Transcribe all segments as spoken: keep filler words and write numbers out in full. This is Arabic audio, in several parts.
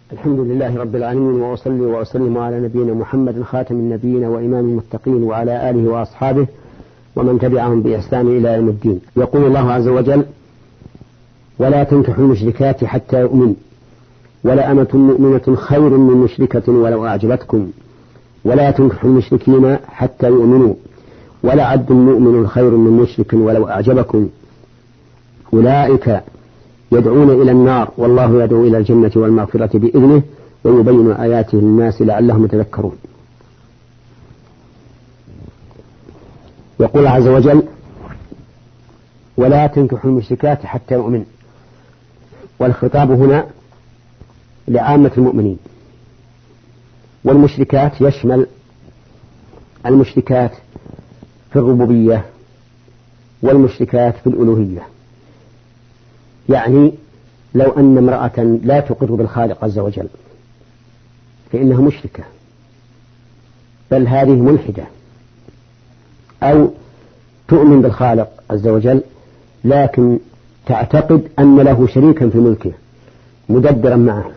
الحمد لله رب العالمين، وأصلي وأسلم على نبينا محمد خاتم النبيين وإمام المتقين وعلى آله وأصحابه ومن تبعهم بإحسان إلى يوم الدين. يقول الله عز وجل: ولا تنكحوا المشركات حتى يؤمن ولا أمة مؤمنة خير من مشركة ولو أعجبتكم ولا تنكحوا المشركين حتى يؤمنوا ولا عبد مؤمن خير من مشرك ولو أعجبكم أولئك يدعون إلى النار والله يدعو إلى الجنة والمغفرة بإذنه ويبين آياته للناس لعلهم يتذكرون. يقول عز وجل: ولا تنكحوا المشركات حتى يؤمن، والخطاب هنا لعامة المؤمنين، والمشركات يشمل المشركات في الربوبية والمشركات في الألوهية. يعني لو أن امرأة لا تقر بالخالق عز وجل فإنها مشركة، بل هذه ملحدة، أو تؤمن بالخالق عز وجل لكن تعتقد أن له شريكا في ملكه مدبرا معه،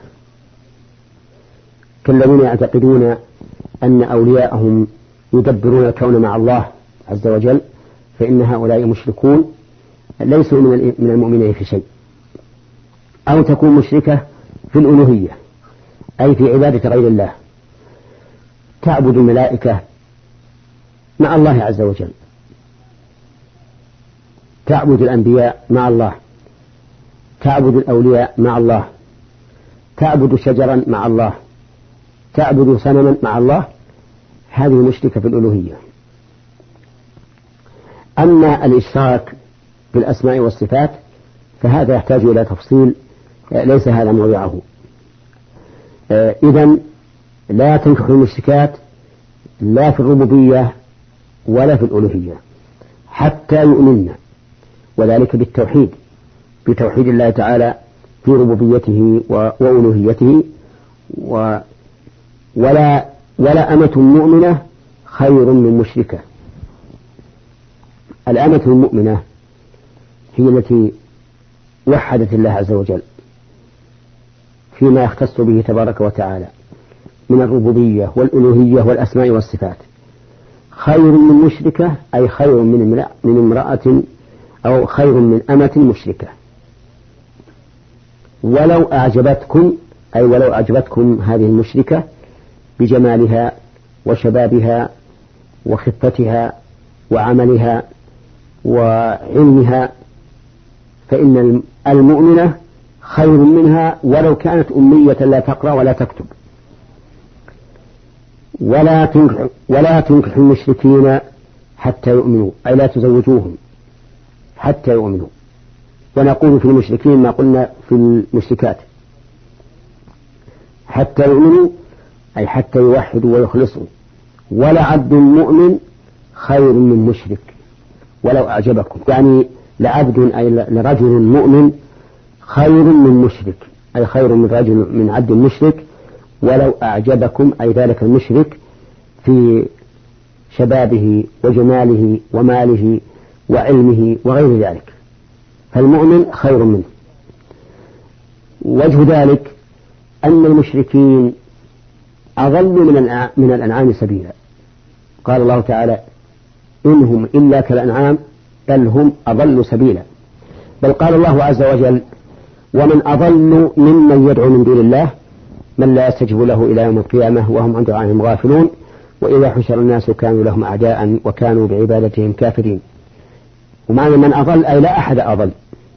كالذين يعتقدون أن أولياءهم يدبرون الكون مع الله عز وجل، فإن هؤلاء مشركون ليسوا من المؤمنين في شيء. أو تكون مشركة في الألوهية، أي في عبادة غير الله، تعبد الملائكة مع الله عز وجل، تعبد الأنبياء مع الله، تعبد الأولياء مع الله، تعبد شجرا مع الله، تعبد صنما مع الله، هذه مشركة في الألوهية. أما الإشراك بالأسماء والصفات فهذا يحتاج إلى تفصيل، ليس هذا موضعه. إذن لا تنكحوا المشركات لا في الربوبية ولا في الألوهية حتى يؤمنن، وذلك بالتوحيد، بتوحيد الله تعالى في ربوبيته وألوهيته. و ولا ولا أمة مؤمنة خير من مشركة. الأمة المؤمنة هي التي وحدت الله عز وجل فيما يختص به تبارك وتعالى من الربوبية والألوهية والأسماء والصفات، خير من مشركة، أي خير من من امرأة أو خير من أمة مشركة. ولو أعجبتكم، أي ولو أعجبتكم هذه المشركة بجمالها وشبابها وخفتها وعملها وعلمها، فإن المؤمنة خير منها ولو كانت أمية لا تقرأ ولا تكتب. ولا تنكح ولا تنكح المشركين حتى يؤمنوا، أي لا تزوجوهم حتى يؤمنوا. ونقول في المشركين ما قلنا في المشركات، حتى يؤمنوا أي حتى يوحدوا ويخلصوا. ولا عبد مؤمن خير من مشرك ولو أعجبكم، يعني لعبد أي لرجل مؤمن خير من مشرك، أي خير من رجل من عبد مشرك ولو أعجبكم، أي ذلك المشرك في شبابه وجماله وماله وعلمه وغير ذلك، فالمؤمن خير منه. وجه ذلك أن المشركين أضل من الأنعام سبيلا. قال الله تعالى: إنهم إلا كالأنعام بل هم أضل سبيلا. بل قال الله عز وجل: ومن أضل ممن يدعو من دون الله من لا يستجيب له إلى يوم القيامة وهم عن دعائهم غافلون وإذا حشر الناس كانوا لهم أعداء وكانوا بعبادتهم كافرين. ومعنى من أضل أي لا أحد أضل،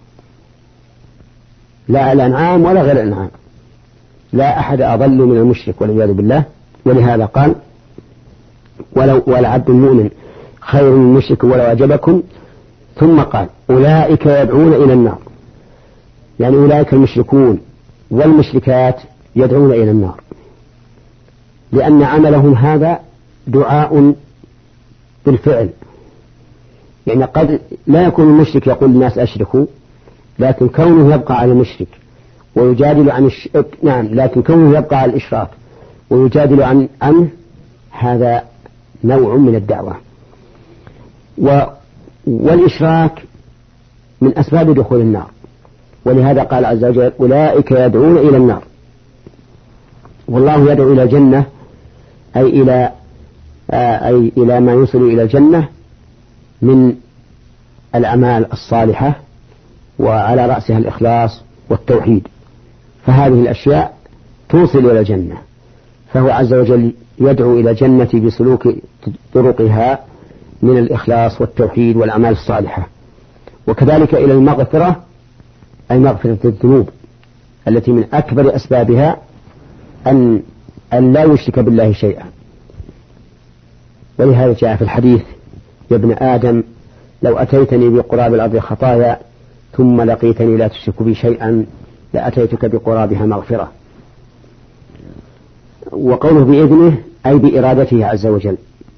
لا الأنعام ولا غير الأنعام، لا أحد أضل من المشرك والعياذ بالله. ولهذا قال: ولو والعبد المؤمن خير من المشرك ولو أعجبكم. ثم قال: أولئك يدعون إلى النار، يعني أولئك المشركون والمشركات يدعون إلى النار، لأن عملهم هذا دعاء بالفعل. يعني قد لا يكون المشرك يقول الناس أشركوا، لكن كونه يبقى على المشرك ويجادل عن الش... نعم لكن كونه يبقى على الإشراك ويجادل عن عنه، هذا نوع من الدعوة. و... والإشراك من أسباب دخول النار، ولهذا قال عز وجل: أولئك يدعون إلى النار. والله يدعو إلى الجنة أي إلى أي إلى ما يوصل إلى الجنة من الأعمال الصالحة، وعلى رأسها الإخلاص والتوحيد، فهذه الأشياء توصل إلى الجنة. فهو عز وجل يدعو إلى الجنة بسلوك طرقها من الإخلاص والتوحيد والأعمال الصالحة، وكذلك إلى المغفرة أي مغفرة الذنوب التي من أكبر أسبابها أن أن لا يشرك بالله شيئا. ولهذا جاء في الحديث: يا ابن آدم لو أتيتني بقراب الأرض خطايا ثم لقيتني لا تشرك بي شيئا لأتيتك بقرابها مغفرة. وقوله بإذنه أي بإرادته عز وجل،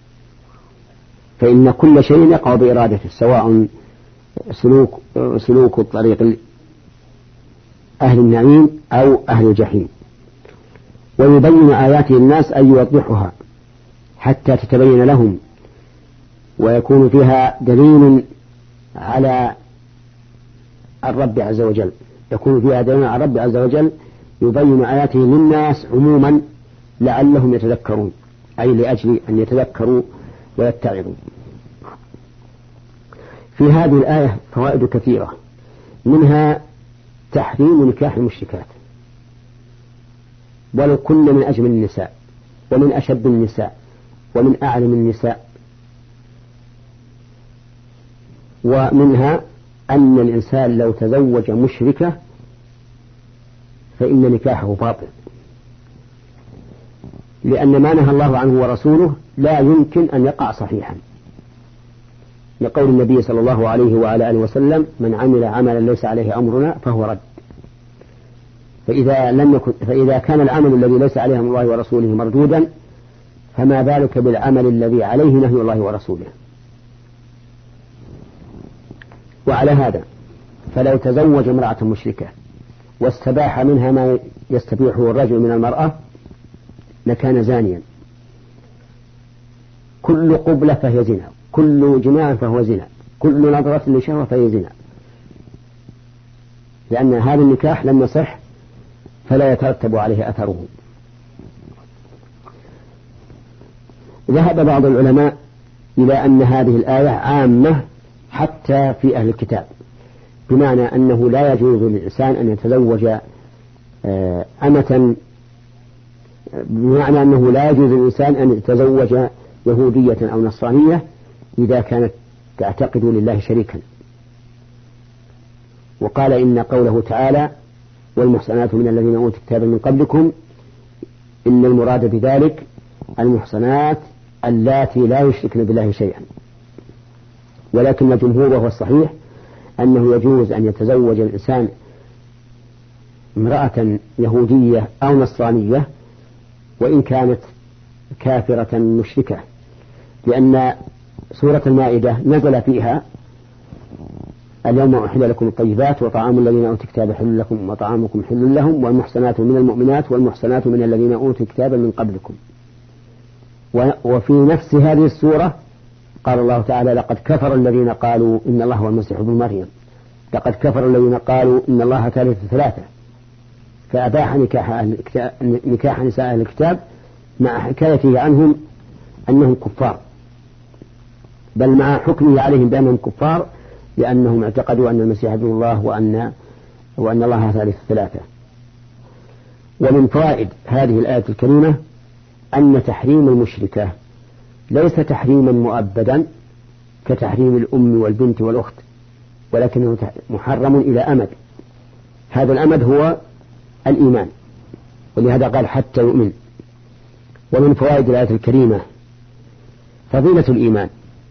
فإن كل شيء يقع بإرادته، سواء سلوك سلوك الطريق أهل النعيم أو أهل الجحيم. ويبين آياته الناس أي يوضحها حتى تتبين لهم، ويكون فيها دليل على الرب عز وجل، يكون فيها دليل على الرب عز وجل يبين آياته للناس عموما لعلهم يتذكرون، أي لأجل أن يتذكروا ويتعظوا. في هذه الآية فوائد كثيرة، منها تحريم نكاح المشركات، ولو كن من أجمل النساء ومن أشد النساء ومن أعلم النساء. ومنها أن الإنسان لو تزوج مشركة فإن نكاحه باطل، لأن ما نهى الله عنه ورسوله لا يمكن أن يقع صحيحا، لقول النبي صلى الله عليه وعلى آله وسلم: من عمل عملا ليس عليه أمرنا فهو رد. فإذا لم يكن فإذا كان العمل الذي ليس عليه أمر الله ورسوله مردودا، فما بالك بالعمل الذي عليه نهي الله ورسوله. وعلى هذا فلو تزوج امرأة مشركة واستباح منها ما يستبيحه الرجل من المرأة لكان زانيا. كل قبلة فهي زنا، كل جماع فهو زنا، كل نظرة لشهوة فهي زنا، لأن هذا النكاح لم يصح فلا يترتب عليه أثره. ذهب بعض العلماء إلى أن هذه الآية عامة حتى في أهل الكتاب، بمعنى أنه لا يجوز للإنسان أن يتزوج أمة، بمعنى أنه لا يجوز للإنسان أن يتزوج يهودية أو نصرانية إذا كانت تعتقد لله شريكا. وقال إن قوله تعالى: والمحصنات من الذين أوتوا الكتاب من قبلكم، إن المراد بذلك المحصنات اللاتي لا يشركن بالله شيئا. ولكن الجمهور وهو الصحيح أنه يجوز أن يتزوج الإنسان امرأة يهودية أو نصرانية وإن كانت كافرة مشركة، لأن سورة المائدة نزل فيها: اليوم أحل لكم الطيبات وطعام الذين أوتوا الكتاب حل لكم وطعامكم حل لهم والمحصنات من المؤمنات والمحصنات من الذين أوتوا الكتاب من قبلكم. وفي نفس هذه السورة قال الله تعالى: لقد كفر الذين قالوا إن الله هو المسيح ابن مريم، لقد كفر الذين قالوا إن الله ثالث ثلاثة، فأباح نكاح, أهل نكاح نساء أهل الكتاب مع حكايته عنهم أنهم كفار، بل مع حكمه عليهم بأنهم كفار، لأنهم اعتقدوا أن المسيح ابن الله وأن, وأن الله ثالث ثلاثة. ومن فوائد هذه الآية الكريمة أن تحريم المشركة ليس تحريما مؤبدا كتحريم الأم والبنت والأخت، ولكنه محرم إلى أمد، هذا الأمد هو الإيمان، ولهذا قال: حتى يؤمن. ومن فوائد الآية الكريمة فضيلة الإيمان،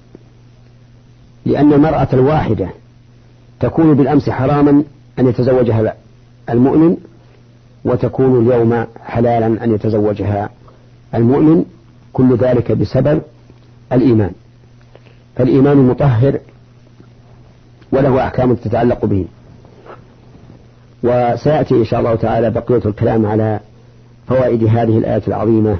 لأن المرأة الواحدة تكون بالأمس حراما أن يتزوجها المؤمن، وتكون اليوم حلالا أن يتزوجها المؤمن، كل ذلك بسبب الإيمان. فالإيمان مطهر وله أحكام تتعلق به. وسيأتي إن شاء الله تعالى بقية الكلام على فوائد هذه الآية العظيمة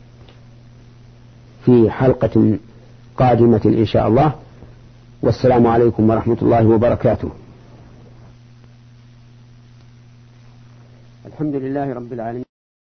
في حلقة قادمة إن شاء الله. والسلام عليكم ورحمة الله وبركاته. الحمد لله رب العالمين.